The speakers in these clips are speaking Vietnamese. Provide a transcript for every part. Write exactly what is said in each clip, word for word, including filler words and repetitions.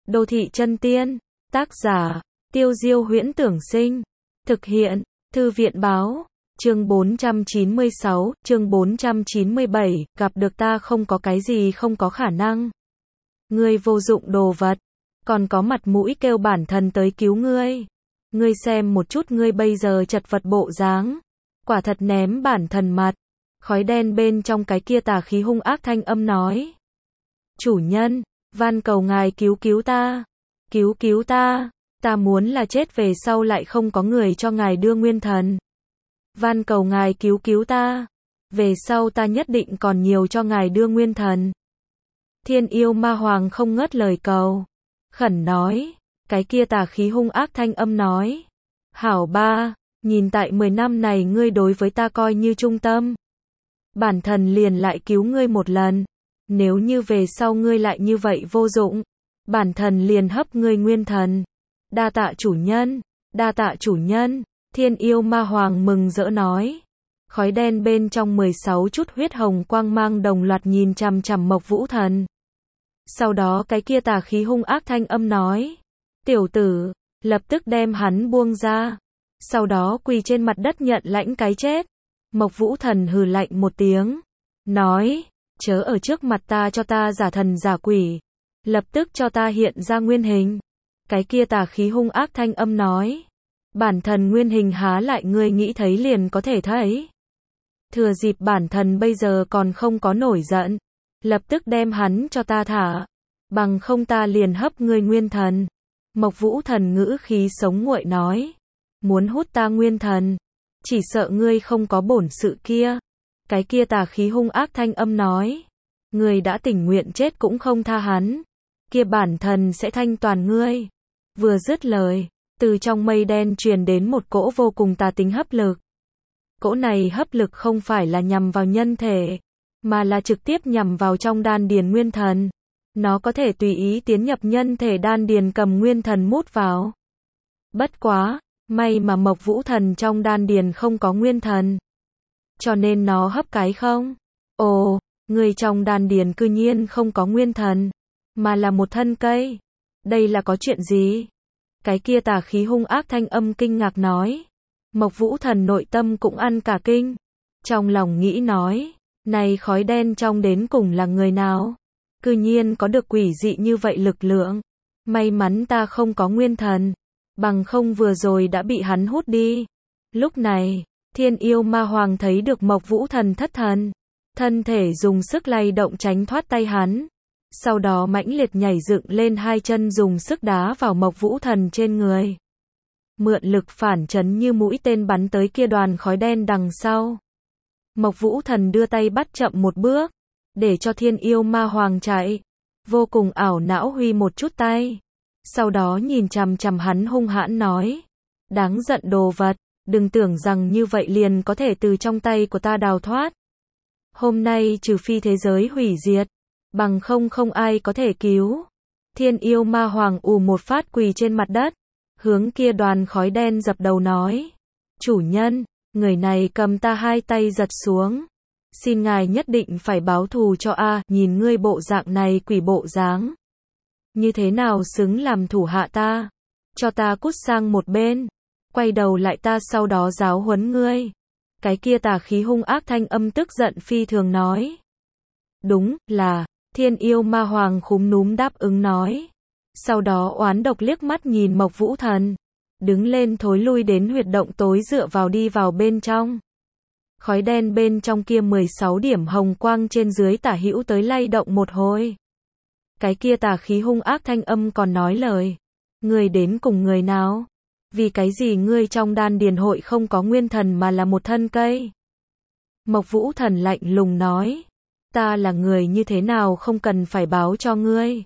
Đô thị chân tiên, tác giả, Tiêu Diêu Huyễn Tưởng Sinh, thực hiện, Thư viện báo, chương bốn trăm chín mươi sáu, chương bốn trăm chín mươi bảy, gặp được ta không có cái gì không có khả năng. Ngươi vô dụng đồ vật, còn có mặt mũi kêu bản thần tới cứu ngươi. Ngươi xem một chút ngươi bây giờ chật vật bộ dáng, quả thật ném bản thần mặt. Khói đen bên trong cái kia tà khí hung ác thanh âm nói. Chủ nhân, van cầu ngài cứu cứu ta, cứu cứu ta, ta muốn là chết về sau lại không có người cho ngài đưa nguyên thần. Van cầu ngài cứu cứu ta, về sau ta nhất định còn nhiều cho ngài đưa nguyên thần. Thiên yêu ma hoàng không ngớt lời cầu, khẩn nói, cái kia tà khí hung ác thanh âm nói. Hảo ba, nhìn tại mười năm này ngươi đối với ta coi như trung tâm. Bản thần liền lại cứu ngươi một lần. Nếu như về sau ngươi lại như vậy vô dụng, bản thần liền hấp ngươi nguyên thần. Đa tạ chủ nhân, đa tạ chủ nhân, thiên yêu ma hoàng mừng rỡ nói. Khói đen bên trong mười sáu chút huyết hồng quang mang đồng loạt nhìn chằm chằm Mộc Vũ Thần. Sau đó cái kia tà khí hung ác thanh âm nói. Tiểu tử, lập tức đem hắn buông ra. Sau đó quỳ trên mặt đất nhận lãnh cái chết. Mộc Vũ Thần hừ lạnh một tiếng, nói, chớ ở trước mặt ta cho ta giả thần giả quỷ, lập tức cho ta hiện ra nguyên hình. Cái kia tà khí hung ác thanh âm nói, bản thần nguyên hình há lại ngươi nghĩ thấy liền có thể thấy. Thừa dịp bản thần bây giờ còn không có nổi giận, lập tức đem hắn cho ta thả, bằng không ta liền hấp ngươi nguyên thần. Mộc Vũ Thần ngữ khí sống nguội nói, muốn hút ta nguyên thần, chỉ sợ ngươi không có bổn sự kia. Cái kia tà khí hung ác thanh âm nói, ngươi đã tình nguyện chết cũng không tha hắn, kia bản thần sẽ thanh toàn ngươi. Vừa dứt lời, từ trong mây đen truyền đến một cỗ vô cùng tà tính hấp lực. Cỗ này hấp lực không phải là nhằm vào nhân thể, mà là trực tiếp nhằm vào trong đan điền nguyên thần. Nó có thể tùy ý tiến nhập nhân thể đan điền cầm nguyên thần mút vào. Bất quá, may mà Mộc Vũ Thần trong đan điền không có nguyên thần, cho nên nó hấp cái không. Ồ, người trong đan điền cư nhiên không có nguyên thần, mà là một thân cây. Đây là có chuyện gì? Cái kia tà khí hung ác thanh âm kinh ngạc nói. Mộc Vũ Thần nội tâm cũng ăn cả kinh. Trong lòng nghĩ nói, này khói đen trong đến cùng là người nào? Cư nhiên có được quỷ dị như vậy lực lượng. May mắn ta không có nguyên thần, bằng không vừa rồi đã bị hắn hút đi. Lúc này, thiên yêu ma hoàng thấy được Mộc Vũ Thần thất thần, thân thể dùng sức lay động tránh thoát tay hắn. Sau đó mãnh liệt nhảy dựng lên hai chân dùng sức đá vào Mộc Vũ Thần trên người. Mượn lực phản chấn như mũi tên bắn tới kia đoàn khói đen đằng sau. Mộc Vũ Thần đưa tay bắt chậm một bước, để cho thiên yêu ma hoàng chạy. Vô cùng ảo não huy một chút tay. Sau đó nhìn chằm chằm hắn hung hãn nói. Đáng giận đồ vật, đừng tưởng rằng như vậy liền có thể từ trong tay của ta đào thoát. Hôm nay trừ phi thế giới hủy diệt, bằng không không ai có thể cứu. Thiên yêu ma hoàng ù một phát quỳ trên mặt đất, hướng kia đoàn khói đen dập đầu nói. Chủ nhân, người này cầm ta hai tay giật xuống. Xin ngài nhất định phải báo thù cho a, nhìn ngươi bộ dạng này quỷ bộ dáng. Như thế nào xứng làm thủ hạ ta? Cho ta cút sang một bên, quay đầu lại ta sau đó giáo huấn ngươi. Cái kia tà khí hung ác thanh âm tức giận phi thường nói. Đúng, là, thiên yêu ma hoàng khúm núm đáp ứng nói. Sau đó oán độc liếc mắt nhìn Mộc Vũ Thần, đứng lên thối lui đến huyệt động tối dựa vào đi vào bên trong. Khói đen bên trong kia mười sáu điểm hồng quang trên dưới tả hữu tới lay động một hồi. Cái kia tà khí hung ác thanh âm còn nói lời. Ngươi đến cùng người nào? Vì cái gì ngươi trong đan điền hội không có nguyên thần mà là một thân cây? Mộc Vũ Thần lạnh lùng nói. Ta là người như thế nào không cần phải báo cho ngươi.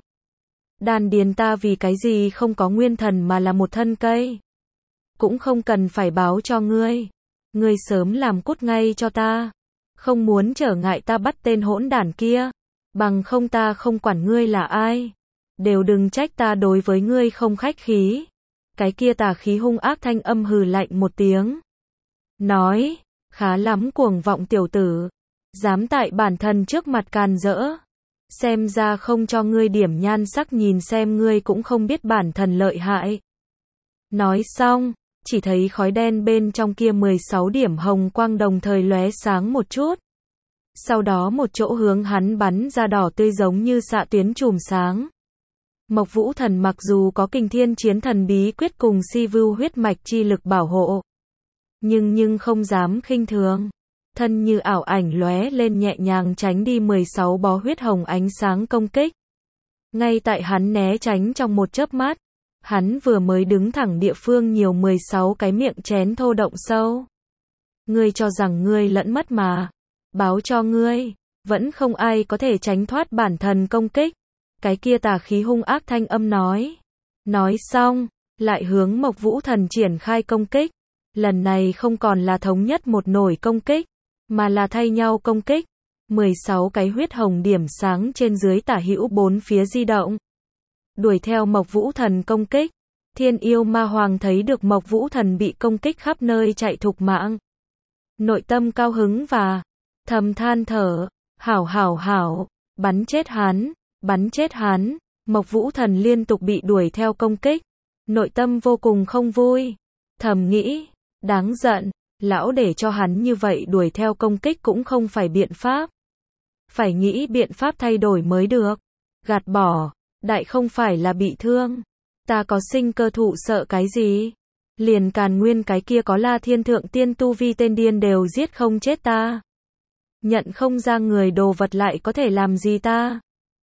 Đan điền ta vì cái gì không có nguyên thần mà là một thân cây? Cũng không cần phải báo cho ngươi. Ngươi sớm làm cút ngay cho ta. Không muốn trở ngại ta bắt tên hỗn đản kia. Bằng không ta không quản ngươi là ai. Đều đừng trách ta đối với ngươi không khách khí. Cái kia tà khí hung ác thanh âm hừ lạnh một tiếng. Nói, khá lắm cuồng vọng tiểu tử. Dám tại bản thần trước mặt càn rỡ. Xem ra không cho ngươi điểm nhan sắc nhìn xem ngươi cũng không biết bản thân lợi hại. Nói xong, chỉ thấy khói đen bên trong kia mười sáu điểm hồng quang đồng thời lóe sáng một chút. Sau đó một chỗ hướng hắn bắn ra đỏ tươi giống như xạ tuyến chùm sáng. Mộc Vũ Thần mặc dù có Kình Thiên Chiến Thần bí quyết cùng Si Vưu huyết mạch chi lực bảo hộ, nhưng nhưng không dám khinh thường. Thân như ảo ảnh lóe lên nhẹ nhàng tránh đi mười sáu bó huyết hồng ánh sáng công kích. Ngay tại hắn né tránh trong một chớp mắt, hắn vừa mới đứng thẳng địa phương nhiều mười sáu cái miệng chén thô động sâu. Ngươi cho rằng ngươi lẫn mất mà. Báo cho ngươi, vẫn không ai có thể tránh thoát bản thần công kích. Cái kia tà khí hung ác thanh âm nói. Nói xong, lại hướng Mộc Vũ Thần triển khai công kích. Lần này không còn là thống nhất một nổi công kích, mà là thay nhau công kích. mười sáu cái huyết hồng điểm sáng trên dưới tả hữu bốn phía di động. Đuổi theo Mộc Vũ Thần công kích. Thiên yêu ma hoàng thấy được Mộc Vũ Thần bị công kích khắp nơi chạy thục mạng. Nội tâm cao hứng và thầm than thở. Hảo hảo hảo, bắn chết hắn, bắn chết hắn. Mộc Vũ Thần liên tục bị đuổi theo công kích. Nội tâm vô cùng không vui. Thầm nghĩ, đáng giận, lão để cho hắn như vậy đuổi theo công kích cũng không phải biện pháp. Phải nghĩ biện pháp thay đổi mới được. Gạt bỏ, đại không phải là bị thương. Ta có sinh cơ thụ sợ cái gì? Liền Càn Nguyên cái kia có La Thiên Thượng Tiên tu vi tên điên đều giết không chết ta. Nhận không ra người đồ vật lại có thể làm gì ta?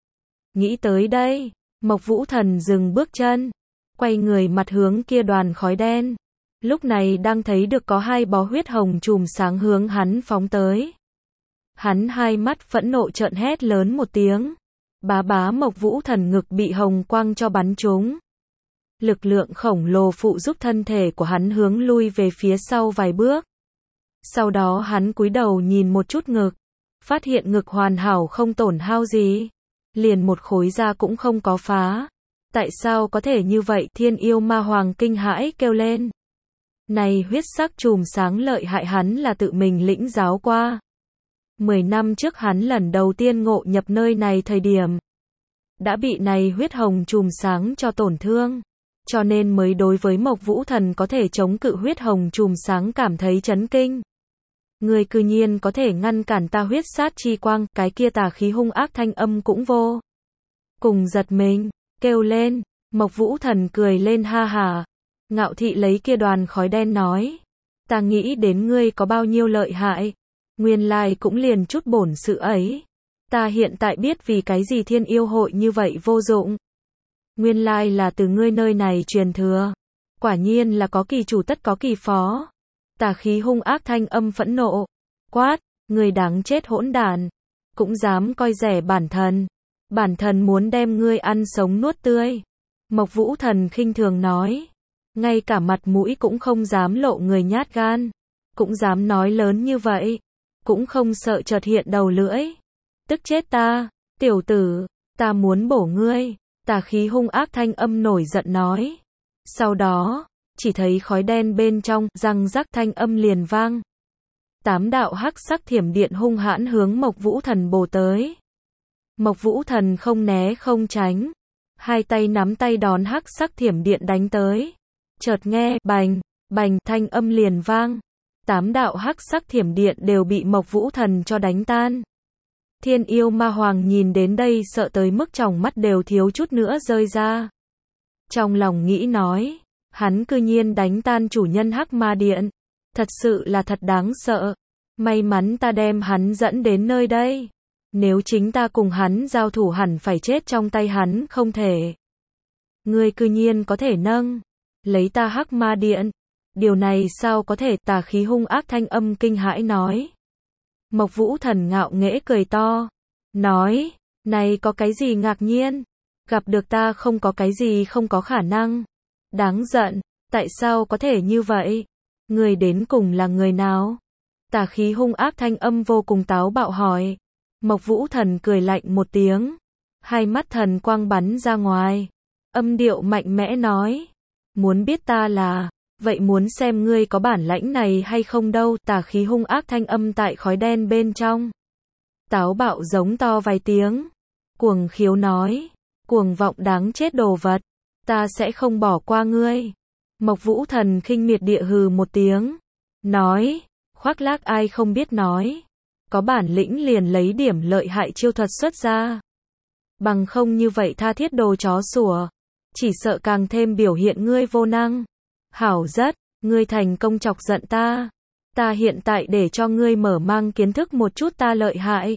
Nghĩ tới đây, Mộc Vũ Thần dừng bước chân, quay người mặt hướng kia đoàn khói đen. Lúc này đang thấy được có hai bó huyết hồng chùm sáng hướng hắn phóng tới. Hắn hai mắt phẫn nộ trợn hét lớn một tiếng. Bá bá Mộc Vũ Thần ngực bị hồng quang cho bắn trúng. Lực lượng khổng lồ phụ giúp thân thể của hắn hướng lui về phía sau vài bước. Sau đó hắn cúi đầu nhìn một chút ngực, phát hiện ngực hoàn hảo không tổn hao gì, liền một khối da cũng không có phá. Tại sao có thể như vậy? Thiên yêu ma hoàng kinh hãi kêu lên. Này huyết sắc chùm sáng lợi hại hắn là tự mình lĩnh giáo qua. Mười năm trước hắn lần đầu tiên ngộ nhập nơi này thời điểm, đã bị này huyết hồng chùm sáng cho tổn thương. Cho nên mới đối với Mộc Vũ Thần có thể chống cự huyết hồng chùm sáng cảm thấy chấn kinh. Người cư nhiên có thể ngăn cản ta huyết sát chi quang, cái kia tà khí hung ác thanh âm cũng vô cùng giật mình, kêu lên. Mộc Vũ Thần cười lên ha hà, ngạo thị lấy kia đoàn khói đen nói. Ta nghĩ đến ngươi có bao nhiêu lợi hại, nguyên lai cũng liền chút bổn sự ấy. Ta hiện tại biết vì cái gì thiên yêu hội như vậy vô dụng. Nguyên lai là từ ngươi nơi này truyền thừa. Quả nhiên là có kỳ chủ tất có kỳ phó. Tà khí hung ác thanh âm phẫn nộ. Quát, người đáng chết hỗn đản. Cũng dám coi rẻ bản thân. Bản thân muốn đem ngươi ăn sống nuốt tươi. Mộc Vũ Thần khinh thường nói. Ngay cả mặt mũi cũng không dám lộ người nhát gan. Cũng dám nói lớn như vậy. Cũng không sợ chợt hiện đầu lưỡi. Tức chết ta, tiểu tử, ta muốn bổ ngươi. Tà khí hung ác thanh âm nổi giận nói. Sau đó, chỉ thấy khói đen bên trong, răng rắc thanh âm liền vang. Tám đạo hắc sắc thiểm điện hung hãn hướng Mộc Vũ Thần bổ tới. Mộc Vũ Thần không né không tránh, hai tay nắm tay đón hắc sắc thiểm điện đánh tới. Chợt nghe, bành, bành, thanh âm liền vang. Tám đạo hắc sắc thiểm điện đều bị Mộc Vũ Thần cho đánh tan. Thiên yêu ma hoàng nhìn đến đây sợ tới mức tròng mắt đều thiếu chút nữa rơi ra. Trong lòng nghĩ nói, hắn cư nhiên đánh tan chủ nhân hắc ma điện. Thật sự là thật đáng sợ. May mắn ta đem hắn dẫn đến nơi đây. Nếu chính ta cùng hắn giao thủ hẳn phải chết trong tay hắn không thể. Ngươi cư nhiên có thể nâng lấy ta hắc ma điện. Điều này sao có thể? Tà khí hung ác thanh âm kinh hãi nói. Mộc Vũ Thần ngạo nghễ cười to, nói, này có cái gì ngạc nhiên, gặp được ta không có cái gì không có khả năng. Đáng giận, tại sao có thể như vậy? Người đến cùng là người nào? Tà khí hung ác thanh âm vô cùng táo bạo hỏi. Mộc Vũ Thần cười lạnh một tiếng, hai mắt thần quang bắn ra ngoài, âm điệu mạnh mẽ nói, muốn biết ta là, vậy muốn xem ngươi có bản lãnh này hay không đâu. Tà khí hung ác thanh âm tại khói đen bên trong, táo bạo giống to vài tiếng, Cuồng khiếu nói, cuồng vọng đáng chết đồ vật, ta sẽ không bỏ qua ngươi. Mộc Vũ Thần khinh miệt địa hừ một tiếng, nói, khoác lác ai không biết nói, có bản lĩnh liền lấy điểm lợi hại chiêu thuật xuất ra. Bằng không như vậy tha thiết đồ chó sủa, chỉ sợ càng thêm biểu hiện ngươi vô năng. Hảo rất, ngươi thành công chọc giận ta. Ta hiện tại để cho ngươi mở mang kiến thức một chút ta lợi hại.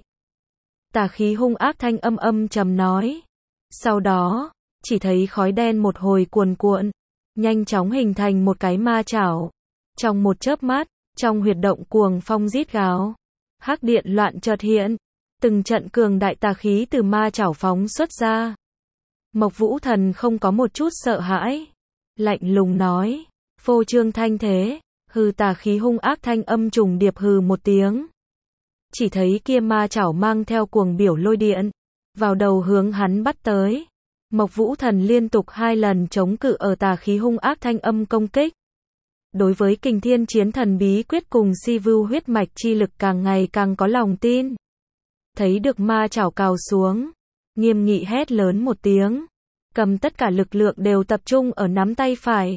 Tà khí hung ác thanh âm âm trầm nói. Sau đó, chỉ thấy khói đen một hồi cuồn cuộn, nhanh chóng hình thành một cái ma chảo. Trong một chớp mắt, trong huyệt động cuồng phong rít gào, hắc điện loạn chợt hiện, từng trận cường đại tà khí từ ma chảo phóng xuất ra. Mộc Vũ Thần không có một chút sợ hãi, lạnh lùng nói, phô trương thanh thế, hừ tà khí hung ác thanh âm trùng điệp hừ một tiếng. Chỉ thấy kia ma chảo mang theo cuồng biểu lôi điện, vào đầu hướng hắn bắt tới. Mộc Vũ Thần liên tục hai lần chống cự ở tà khí hung ác thanh âm công kích. Đối với Kình Thiên Chiến Thần Bí Quyết cùng Si Vưu huyết mạch chi lực càng ngày càng có lòng tin. Thấy được ma chảo cào xuống, nghiêm nghị hét lớn một tiếng, cầm tất cả lực lượng đều tập trung ở nắm tay phải.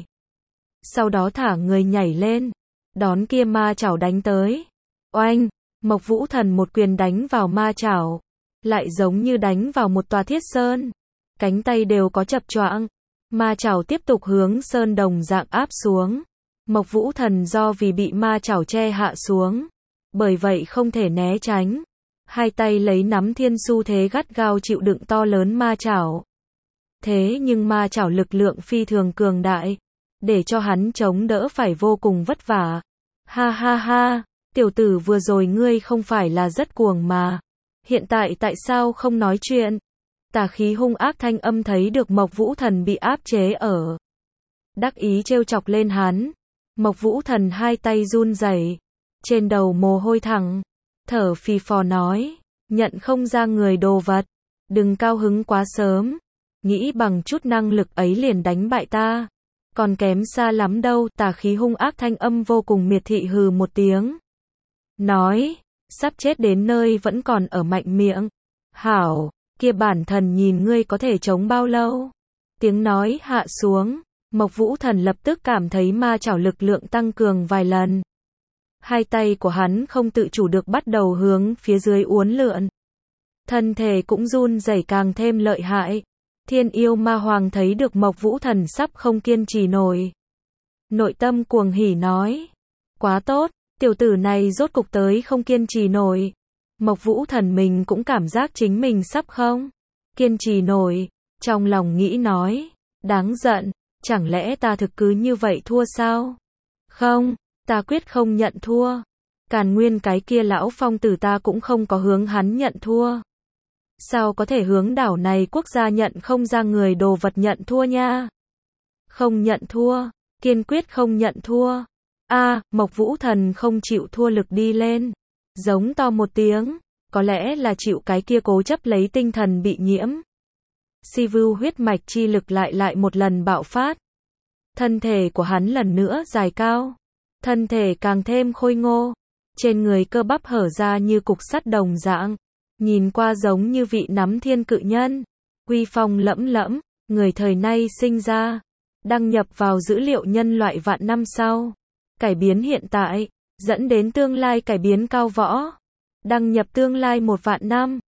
Sau đó thả người nhảy lên, đón kia ma chảo đánh tới. Oanh, Mộc Vũ Thần một quyền đánh vào ma chảo, lại giống như đánh vào một tòa thiết sơn. Cánh tay đều có chập choạng, ma chảo tiếp tục hướng sơn đồng dạng áp xuống. Mộc Vũ Thần do vì bị ma chảo che hạ xuống, bởi vậy không thể né tránh. Hai tay lấy nắm thiên su thế gắt gao chịu đựng to lớn ma chảo. Thế nhưng ma chảo lực lượng phi thường cường đại, để cho hắn chống đỡ phải vô cùng vất vả. Ha ha ha, tiểu tử vừa rồi ngươi không phải là rất cuồng mà. Hiện tại tại sao không nói chuyện? Tà khí hung ác thanh âm thấy được Mộc Vũ Thần bị áp chế ở. Đắc ý trêu chọc lên hắn. Mộc Vũ Thần hai tay run rẩy, trên đầu mồ hôi thẳng, thở phì phò nói, nhận không ra người đồ vật, đừng cao hứng quá sớm, nghĩ bằng chút năng lực ấy liền đánh bại ta, còn kém xa lắm đâu. Tà khí hung ác thanh âm vô cùng miệt thị hừ một tiếng, nói, sắp chết đến nơi vẫn còn ở mạnh miệng, hảo, kia bản thần nhìn ngươi có thể chống bao lâu. Tiếng nói hạ xuống, Mộc Vũ Thần lập tức cảm thấy ma chảo lực lượng tăng cường vài lần. Hai tay của hắn không tự chủ được bắt đầu hướng phía dưới uốn lượn. Thân thể cũng run rẩy càng thêm lợi hại. Thiên yêu ma hoàng thấy được Mộc Vũ Thần sắp không kiên trì nổi. Nội tâm cuồng hỉ nói, quá tốt, tiểu tử này rốt cục tới không kiên trì nổi. Mộc Vũ Thần mình cũng cảm giác chính mình sắp không kiên trì nổi. Trong lòng nghĩ nói, đáng giận, chẳng lẽ ta thực cứ như vậy thua sao? Không, ta quyết không nhận thua. Càn Nguyên cái kia lão phong tử ta cũng không có hướng hắn nhận thua. Sao có thể hướng đảo này quốc gia nhận không ra người đồ vật nhận thua nha? Không nhận thua, kiên quyết không nhận thua. A, à, Mộc Vũ Thần không chịu thua lực đi lên, giống to một tiếng, có lẽ là chịu cái kia cố chấp lấy tinh thần bị nhiễm. Si Vưu huyết mạch chi lực lại lại một lần bạo phát. Thân thể của hắn lần nữa dài cao, thân thể càng thêm khôi ngô, trên người cơ bắp hở ra như cục sắt đồng dạng, nhìn qua giống như vị nắm thiên cự nhân, uy phong lẫm lẫm, người thời nay sinh ra, đăng nhập vào dữ liệu nhân loại vạn năm sau, cải biến hiện tại, dẫn đến tương lai cải biến cao võ, đăng nhập tương lai một vạn năm.